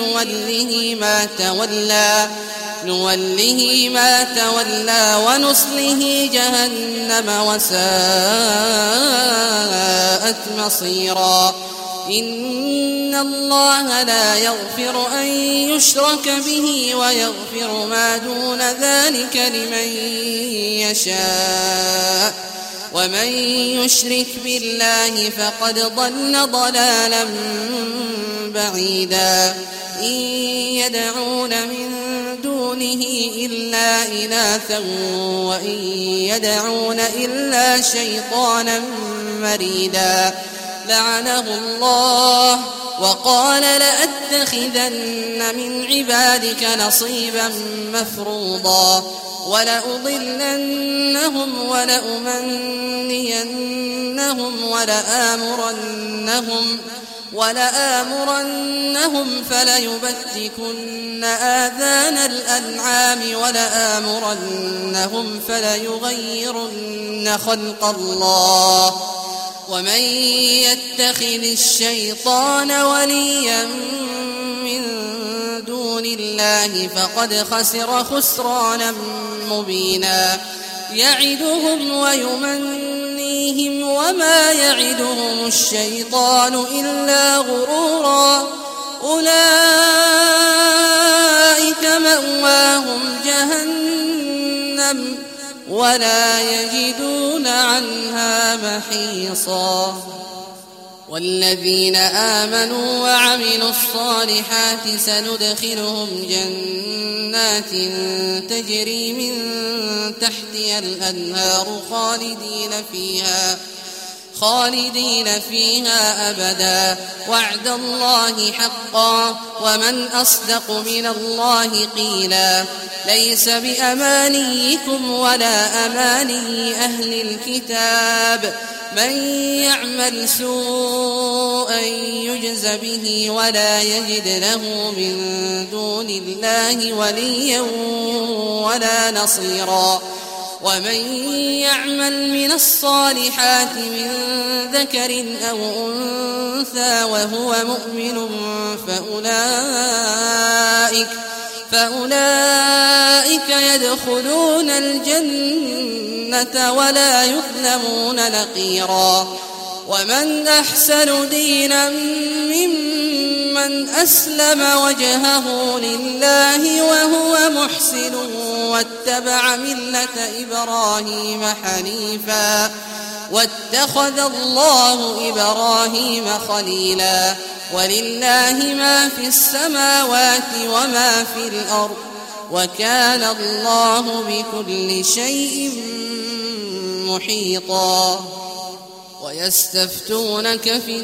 [SPEAKER 4] نوله ما تولى ونصله جهنم وساءت مصيرا إن الله لا يغفر أن يشرك به ويغفر ما دون ذلك لمن يشاء ومن يشرك بالله فقد ضل ضلالا بعيدا إن يدعون من دونه إلا إناثا وإن يدعون إلا شيطانا مريدا لعنه الله وقال لأتخذن من عبادك نصيبا مفروضا ولأضلنهم ولأمنينهم ولآمرنهم فليبتكن آذان الأنعام ولآمرنهم فليغيرن خلق الله ومن يتخذ الشيطان وليا من دون الله فقد خسر خسرانا مبينا يعدهم ويمنيهم وما يعدهم الشيطان إلا غرورا أولئك مأواهم جهنم ولا يجدون عنها محيصا والذين آمنوا وعملوا الصالحات سندخلهم جنات تجري من تحتها الأنهار خالدين فيها أبدا وعد الله حقا ومن أصدق من الله قيلا ليس بأمانيكم ولا أماني أهل الكتاب من يعمل سوءا يجز به ولا يجد له من دون الله وليا ولا نصيرا ومن يعمل من الصالحات من ذكر أو أنثى وهو مؤمن فأولئك يدخلون الجنة ولا يظلمون نقيرا ومن أحسن دينا ممن أسلم وجهه لله وهو محسن واتبع ملة إبراهيم حنيفا واتخذ الله إبراهيم خليلا ولله ما في السماوات وما في الأرض وكان الله بكل شيء محيطا ويستفتونك في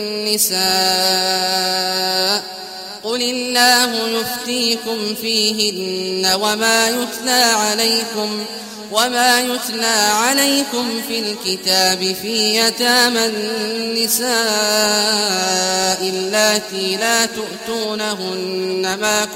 [SPEAKER 4] النساء قل الله يفتيكم فيهن وما يتلى عليكم في الكتاب في يتامى النساء اللاتي لا تؤتونهن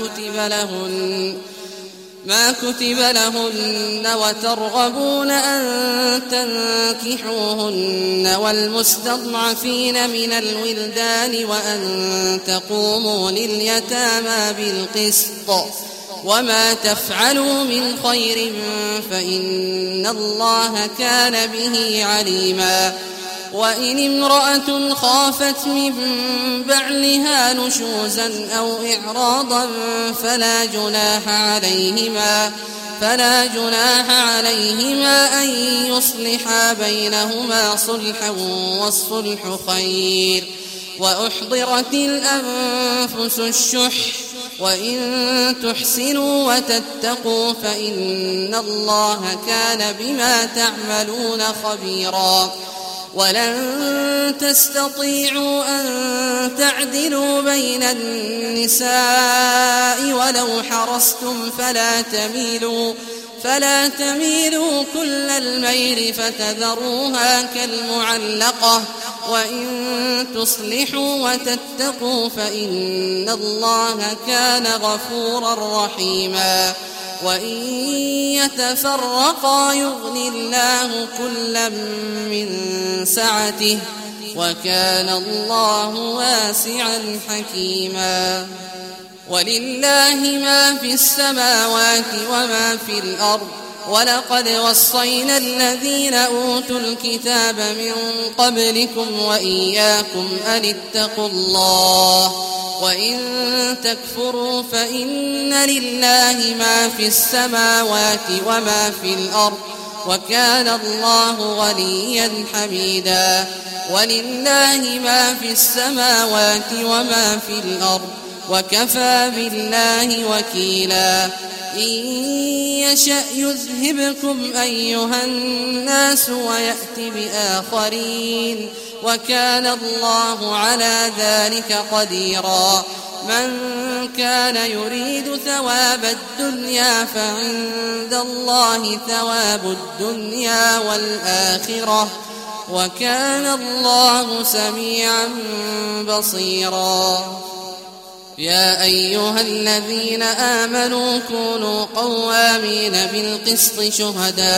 [SPEAKER 4] ما كتب لهن وترغبون أن تنكحوهن والمستضعفين من الولدان وأن تقوموا لليتامى بالقسط وما تفعلوا من خير فإن الله كان به عليما وإن امرأة خافت من بعلها نشوزا أو إعراضا فلا جناح عليهما أن يصلحا بينهما صلحا والصلح خير وأحضرت الأنفس الشح وإن تحسنوا وتتقوا فإن الله كان بما تعملون خبيرا ولن تستطيعوا أن تعدلوا بين النساء ولو حرصتم فلا تميلوا كل الميل فتذروها كالمعلقة وإن تصلحوا وتتقوا فإن الله كان غفورا رحيما وإن يتفرقا يغني الله كلا من سعته وكان الله واسعا حكيما ولله ما في السماوات وما في الأرض ولقد وصينا الذين أوتوا الكتاب من قبلكم وإياكم أن اتقوا الله وإن تكفروا فإن لله ما في السماوات وما في الأرض وكان الله غنيا حميدا ولله ما في السماوات وما في الأرض وكفى بالله وكيلا إن يشأ يذهبكم أيها الناس ويأت بآخرين وكان الله على ذلك قديرا من كان يريد ثواب الدنيا فعند الله ثواب الدنيا والآخرة وكان الله سميعا بصيرا يا أيها الذين آمنوا كونوا قوامين بالقسط شهداء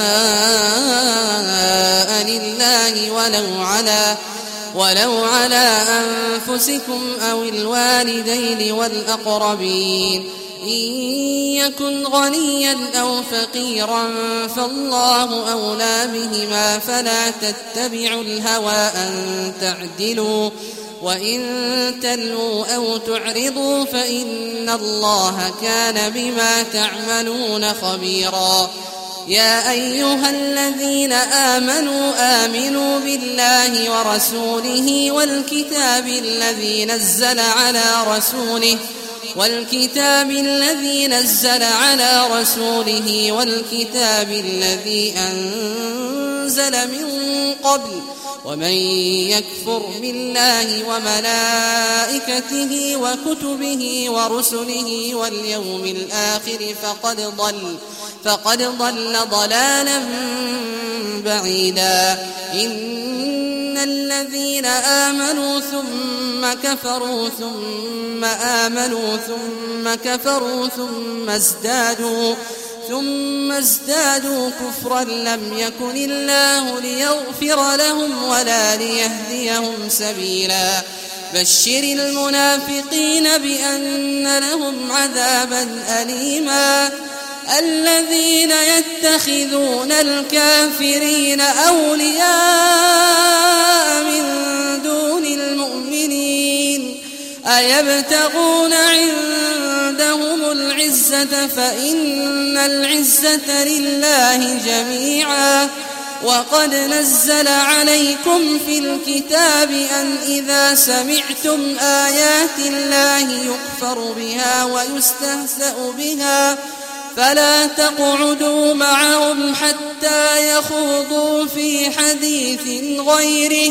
[SPEAKER 4] لله ولو على أنفسكم أو الوالدين والأقربين إن يكن غنيا أو فقيرا فالله أولى بهما فلا تتبعوا الهوى أن تعدلوا وإن تلووا أو تعرضوا فإن الله كان بما تعملون خبيرا يا أيها الذين آمنوا بالله ورسوله والكتاب الذي نزل على رسوله والكتاب الذي أنزل من قبل ومن يكفر بالله وملائكته وكتبه ورسله واليوم الآخر فقد ضل ضلالا بعيدا إن الذين آمنوا ثم كفروا ثم آمنوا ثم كفروا ثم ازدادوا كفرا لم يكن الله ليغفر لهم ولا ليهديهم سبيلا بشر المنافقين بأن لهم عذابا أليما الذين يتخذون الكافرين أولياء من دون المؤمنين أيبتغون عندهم العزة فإن العزة لله جميعا وقد نزل عليكم في الكتاب أن إذا سمعتم آيات الله يكفر بها ويستهزأ بها فلا تقعدوا معهم حتى يخوضوا في حديث غيره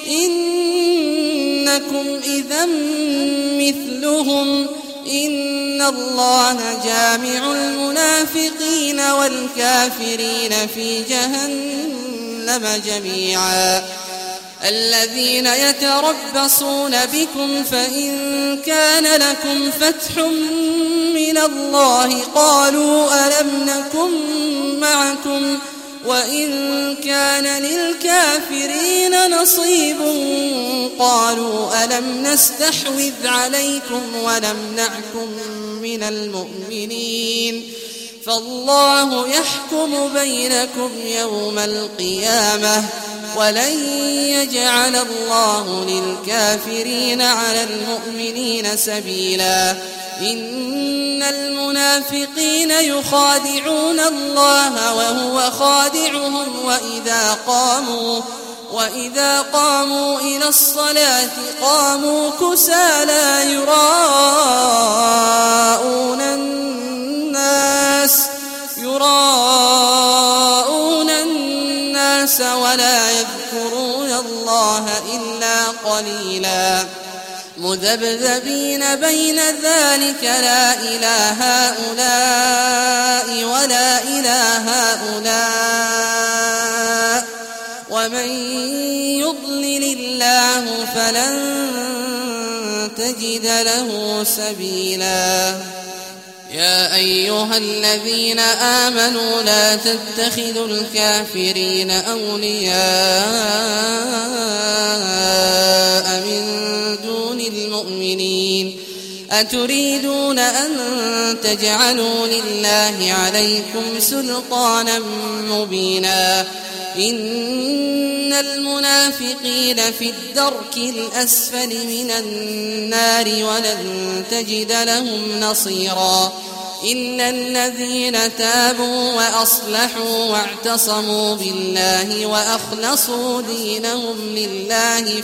[SPEAKER 4] إنكم إذا مثلهم إن الله جامع المنافقين والكافرين في جهنم جميعا الذين يتربصون بكم فإن كان لكم فتح من الله قالوا ألم نكن معكم وإن كان للكافرين نصيب قالوا ألم نستحوذ عليكم ونمنعكم من المؤمنين فالله يحكم بينكم يوم القيامة ولن يجعل الله للكافرين على المؤمنين سبيلا إن المنافقين يخادعون الله وهو خادعهم وإذا قاموا إلى الصلاة قاموا كسالى يراءون الناس ولا يذكرون الله إلا قليلا مذبذبين بين ذلك لا إله هؤلاء ولا إله هؤلاء ومن يضلل الله فلن تجد له سبيلا يا أيها الذين آمنوا لا تتخذوا الكافرين أولياء من دون المؤمنين أتريدون أن تجعلوا لله عليكم سلطانا مبينا إن المنافقين في الدرك الأسفل من النار ولن تجد لهم نصيرا إلا الذين تابوا وأصلحوا واعتصموا بالله وأخلصوا دينهم لله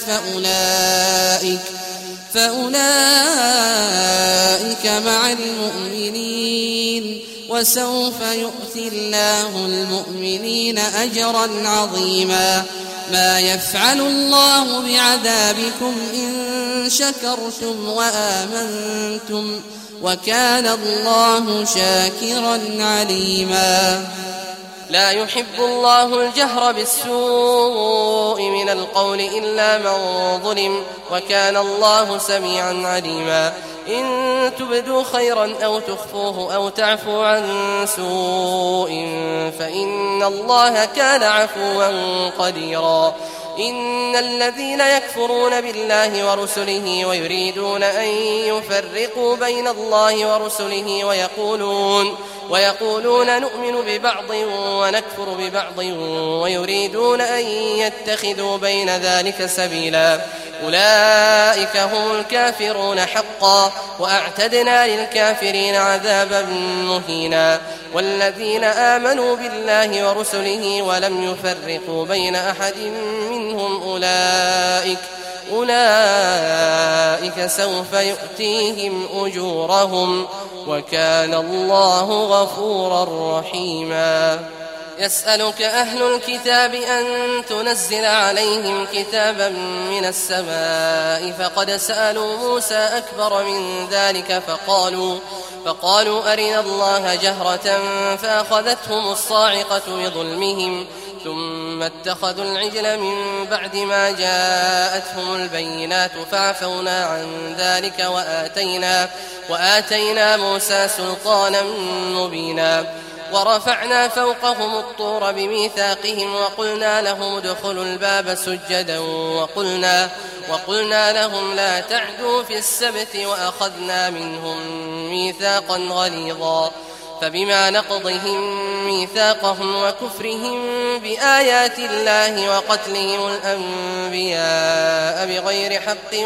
[SPEAKER 4] فأولئك مع المؤمنين وسوف يؤتي الله المؤمنين أجرا عظيما ما يفعل الله بعذابكم إن شكرتم وآمنتم وكان الله شاكرا عليما
[SPEAKER 2] لا يحب الله الجهر بالسوء من القول إلا من ظلم وكان الله سميعا عليما إن تبدوا خيرا أو تخفوه أو تعفوا عن سوء فإن الله كان عفوا قديرا إن الذين يكفرون بالله ورسله ويريدون أن يفرقوا بين الله ورسله ويقولون نؤمن ببعض ونكفر ببعض ويريدون أن يتخذوا بين ذلك سبيلا أولئك هم الكافرون حقا وأعتدنا للكافرين عذابا مهينا والذين آمنوا بالله ورسله ولم يفرقوا بين أحد منهم أولئك سوف يؤتيهم أجورهم وكان الله غفورا رحيما يسألك أهل الكتاب أن تنزل عليهم كتابا من السماء فقد سألوا موسى أكبر من ذلك فقالوا أرنا الله جهرة فأخذتهم الصاعقة بظلمهم ثم اتخذوا العجل من بعد ما جاءتهم البينات فعفونا عن ذلك وآتينا موسى سلطانا مبينا ورفعنا فوقهم الطور بميثاقهم وقلنا لهم ادخلوا الباب سجدا وقلنا لهم لا تعدوا في السبت وأخذنا منهم ميثاقا غليظا فبما نقضهم ميثاقهم وكفرهم بآيات الله وقتلهم الأنبياء بغير حق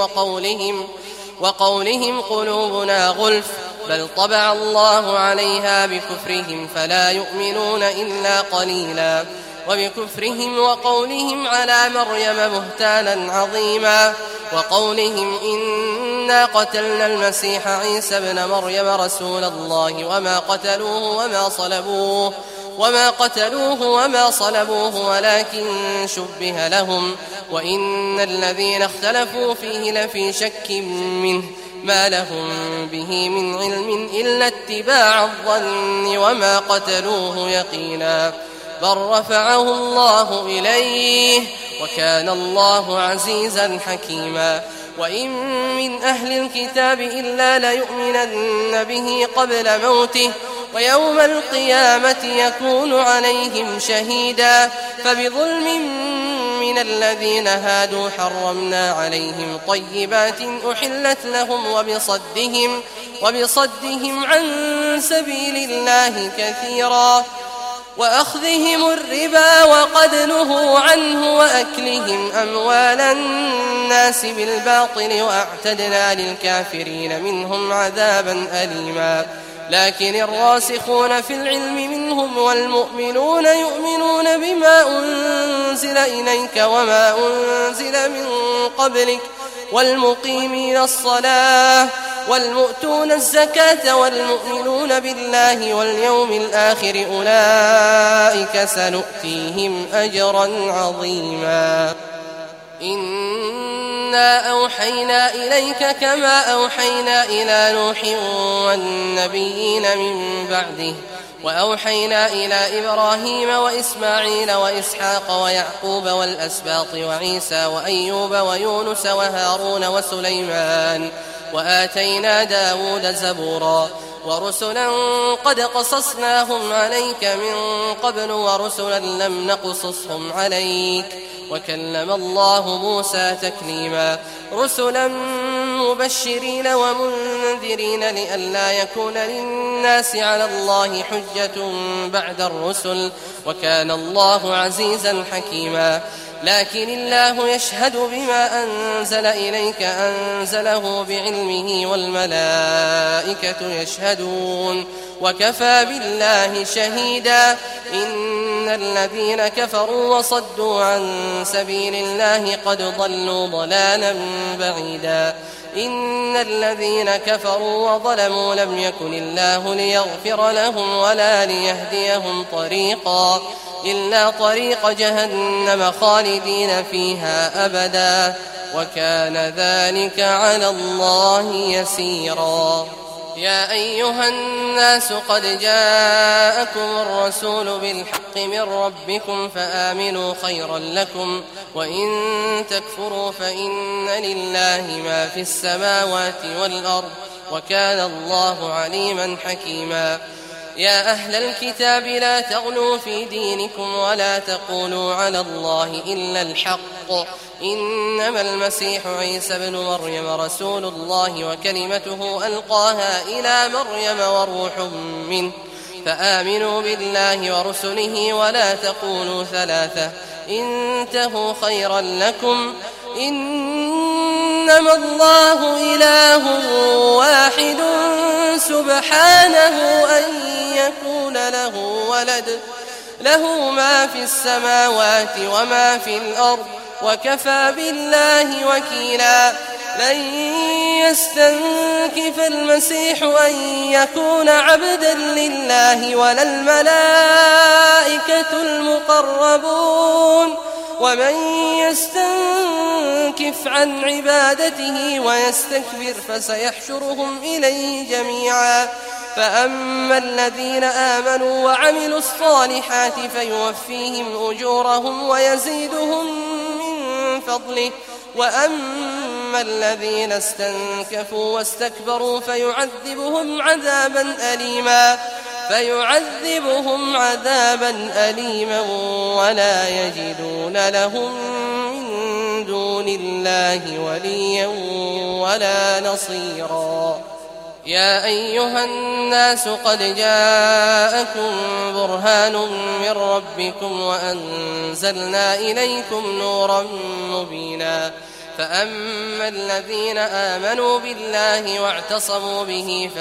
[SPEAKER 2] وقولهم قلوبنا غلف بل طبع الله عليها بكفرهم فلا يؤمنون إلا قليلا وبكفرهم وقولهم على مريم بهتانا عظيما وقولهم إنا قتلنا المسيح عيسى ابن مريم رسول الله وما قتلوه وما صلبوه ولكن شبه لهم وإن الذين اختلفوا فيه لفي شك منه ما لهم به من علم إلا اتباع الظن وما قتلوه يقينا بل رفعه الله إليه وكان الله عزيزا حكيما وإن من أهل الكتاب إلا ليؤمنن به قبل موته ويوم القيامة يكون عليهم شهيدا فبظلم من الذين هادوا حرمنا عليهم طيبات أحلت لهم وبصدهم عن سبيل الله كثيرا وأخذهم الربا وقد نهوا عنه وأكلهم أموال الناس بالباطل وأعتدنا للكافرين منهم عذابا أليما لكن الراسخون في العلم منهم والمؤمنون يؤمنون بما أنزل إليك وما أنزل من قبلك والمقيمين الصلاة والمؤتون الزكاة والمؤمنون بالله واليوم الآخر أولئك سنؤتيهم أجرا عظيما إنا أوحينا إليك كما أوحينا إلى نوح والنبيين من بعده وأوحينا إلى إبراهيم وإسماعيل وإسحاق ويعقوب والأسباط وعيسى وأيوب ويونس وهارون وسليمان وآتينا داود زبورا ورسلا قد قصصناهم عليك من قبل ورسلا لم نقصصهم عليك وكلم الله موسى تكليما رسلا مبشرين ومنذرين لئلا يكون للناس على الله حجة بعد الرسل وكان الله عزيزا حكيما لكن الله يشهد بما أنزل إليك أنزله بعلمه والملائكة يشهدون وكفى بالله شهيدا إن الذين كفروا وصدوا عن سبيل الله قد ضلوا ضلالا بعيدا إن الذين كفروا وظلموا لم يكن الله ليغفر لهم ولا ليهديهم طريقا إلا طريق جهنم خالدين فيها أبدا وكان ذلك على الله يسيرا يا أيها الناس قد جاءكم الرسول بالحق من ربكم فآمنوا خيرا لكم وإن تكفروا فإن لله ما في السماوات والأرض وكان الله عليما حكيما يا أهل الكتاب لا تغلوا في دينكم ولا تقولوا على الله إلا الحق إنما المسيح عيسى بن مريم رسول الله وكلمته ألقاها إلى مريم وروح منه فآمنوا بالله ورسله ولا تقولوا ثلاثة انتهوا خيرا لكم إنما الله إله واحد سبحانه أن يكون له ولد له ما في السماوات وما في الأرض وكفى بالله وكيلا لن يستنكف المسيح أن يكون عبدا لله ولا الملائكة المقربون ومن يستنكف عن عبادته ويستكبر فسيحشرهم إليه جميعا فأما الذين آمنوا وعملوا الصالحات فيوفيهم أجورهم ويزيدهم من فضله وأما الذين استنكفوا واستكبروا فيعذبهم عذابا أليما ولا يجدون لهم من دون الله وليا ولا نصيرا يا أيها الناس قد جاءكم برهان من ربكم وأنزلنا إليكم نورا مبينا فأما الذين آمنوا بالله واعتصموا به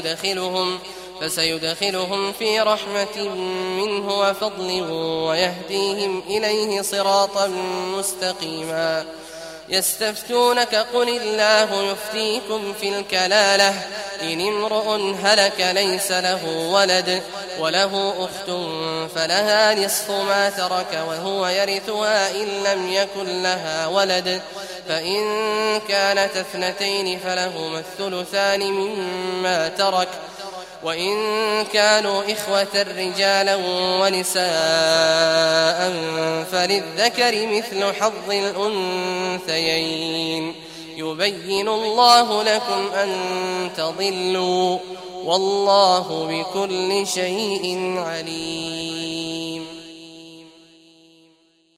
[SPEAKER 2] فسيدخلهم في رحمة منه وفضل ويهديهم إليه صراطا مستقيما يستفتونك قل الله يفتيكم في الكلالة إن امرؤ هلك ليس له ولد وله أخت فلها نصف ما ترك وهو يرثها إن لم يكن لها ولد فإن كانت اثنتين فلهما الثلثان مما ترك وإن كانوا إخوة رجالا ونساء فللذكر مثل حظ الأنثيين يبين الله لكم أن تضلوا والله بكل شيء عليم